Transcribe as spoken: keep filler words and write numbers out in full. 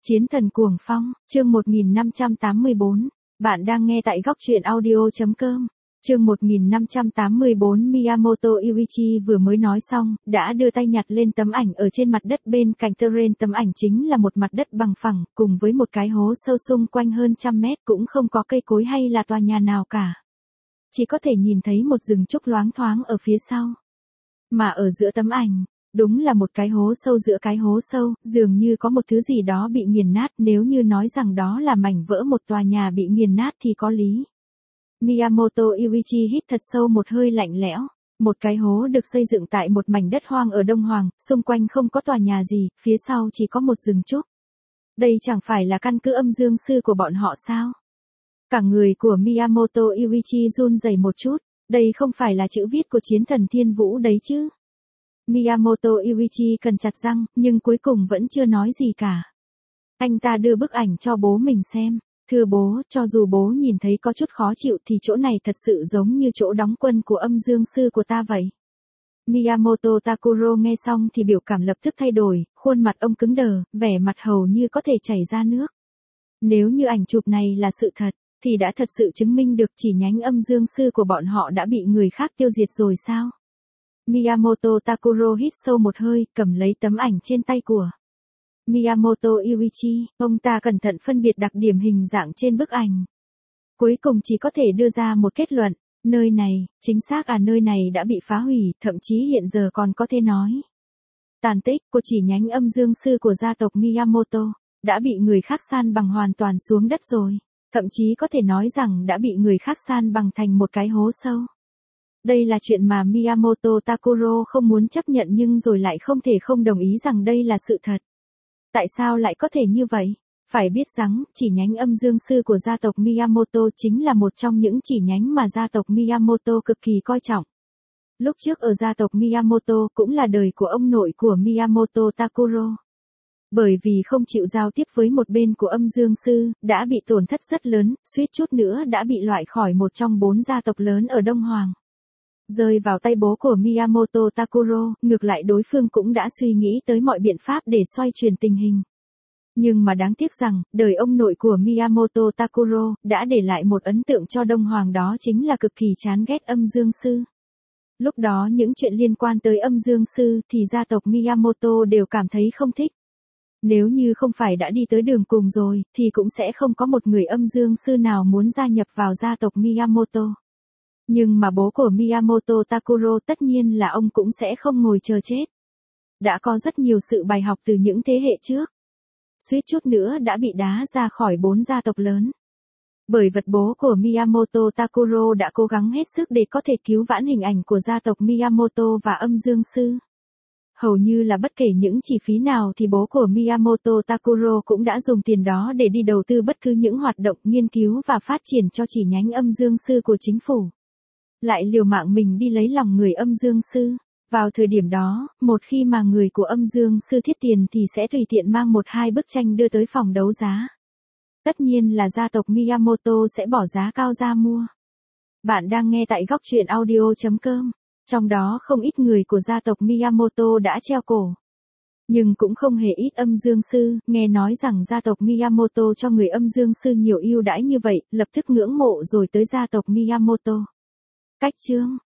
Chiến thần cuồng phong, chương một nghìn năm trăm tám mươi bốn. Bạn đang nghe tại góc truyện audio.com. Chương một nghìn năm trăm tám mươi bốn. Miyamoto Yuichi vừa mới nói xong, đã đưa tay nhặt lên tấm ảnh ở trên mặt đất bên cạnh terrain. Tấm ảnh chính là một mặt đất bằng phẳng, cùng với một cái hố sâu xung quanh hơn trăm mét, cũng không có cây cối hay là tòa nhà nào cả. Chỉ có thể nhìn thấy một rừng trúc loáng thoáng ở phía sau. Mà ở giữa tấm ảnh, đúng là một cái hố sâu. Giữa cái hố sâu, dường như có một thứ gì đó bị nghiền nát. Nếu như nói rằng đó là mảnh vỡ một tòa nhà bị nghiền nát thì có lý. Miyamoto Yuichi hít thật sâu một hơi lạnh lẽo. Một cái hố được xây dựng tại một mảnh đất hoang ở Đông Hoàng, xung quanh không có tòa nhà gì, phía sau chỉ có một rừng trúc. Đây chẳng phải là căn cứ âm dương sư của bọn họ sao? Cả người của Miyamoto Yuichi run rẩy một chút. Đây không phải là chữ viết của chiến thần Thiên Vũ đấy chứ? Miyamoto Yuichi cắn chặt răng, nhưng cuối cùng vẫn chưa nói gì cả. Anh ta đưa bức ảnh cho bố mình xem. Thưa bố, cho dù bố nhìn thấy có chút khó chịu thì chỗ này thật sự giống như chỗ đóng quân của âm dương sư của ta vậy. Miyamoto Takuro nghe xong thì biểu cảm lập tức thay đổi, khuôn mặt ông cứng đờ, vẻ mặt hầu như có thể chảy ra nước. Nếu như ảnh chụp này là sự thật, thì đã thật sự chứng minh được chỉ nhánh âm dương sư của bọn họ đã bị người khác tiêu diệt rồi sao? Miyamoto Takuro hít sâu một hơi, cầm lấy tấm ảnh trên tay của Miyamoto Yuichi. Ông ta cẩn thận phân biệt đặc điểm hình dạng trên bức ảnh. Cuối cùng chỉ có thể đưa ra một kết luận, nơi này, chính xác à nơi này đã bị phá hủy, thậm chí hiện giờ còn có thể nói. Tàn tích của chỉ nhánh âm dương sư của gia tộc Miyamoto, đã bị người khác san bằng hoàn toàn xuống đất rồi. Thậm chí có thể nói rằng đã bị người khác san bằng thành một cái hố sâu. Đây là chuyện mà Miyamoto Takuro không muốn chấp nhận nhưng rồi lại không thể không đồng ý rằng đây là sự thật. Tại sao lại có thể như vậy? Phải biết rằng, chỉ nhánh âm dương sư của gia tộc Miyamoto chính là một trong những chỉ nhánh mà gia tộc Miyamoto cực kỳ coi trọng. Lúc trước ở gia tộc Miyamoto cũng là đời của ông nội của Miyamoto Takuro. Bởi vì không chịu giao tiếp với một bên của âm dương sư, đã bị tổn thất rất lớn, suýt chút nữa đã bị loại khỏi một trong bốn gia tộc lớn ở Đông Hoàng. Rơi vào tay bố của Miyamoto Takuro, ngược lại đối phương cũng đã suy nghĩ tới mọi biện pháp để xoay chuyển tình hình. Nhưng mà đáng tiếc rằng, đời ông nội của Miyamoto Takuro, đã để lại một ấn tượng cho Đông Hoàng, đó chính là cực kỳ chán ghét âm dương sư. Lúc đó những chuyện liên quan tới âm dương sư thì gia tộc Miyamoto đều cảm thấy không thích. Nếu như không phải đã đi tới đường cùng rồi, thì cũng sẽ không có một người âm dương sư nào muốn gia nhập vào gia tộc Miyamoto. Nhưng mà bố của Miyamoto Takuro tất nhiên là ông cũng sẽ không ngồi chờ chết. Đã có rất nhiều sự bài học từ những thế hệ trước. Suýt chút nữa đã bị đá ra khỏi bốn gia tộc lớn. Bởi vật bố của Miyamoto Takuro đã cố gắng hết sức để có thể cứu vãn hình ảnh của gia tộc Miyamoto và âm dương sư. Hầu như là bất kể những chi phí nào thì bố của Miyamoto Takuro cũng đã dùng tiền đó để đi đầu tư bất cứ những hoạt động nghiên cứu và phát triển cho chỉ nhánh âm dương sư của chính phủ. Lại liều mạng mình đi lấy lòng người âm dương sư. Vào thời điểm đó, một khi mà người của âm dương sư thiết tiền thì sẽ tùy tiện mang một hai bức tranh đưa tới phòng đấu giá. Tất nhiên là gia tộc Miyamoto sẽ bỏ giá cao ra mua. Bạn đang nghe tại góc truyện audio.com. Trong đó không ít người của gia tộc Miyamoto đã treo cổ. Nhưng cũng không hề ít âm dương sư, nghe nói rằng gia tộc Miyamoto cho người âm dương sư nhiều ưu đãi như vậy, lập tức ngưỡng mộ rồi tới gia tộc Miyamoto. Cách chương,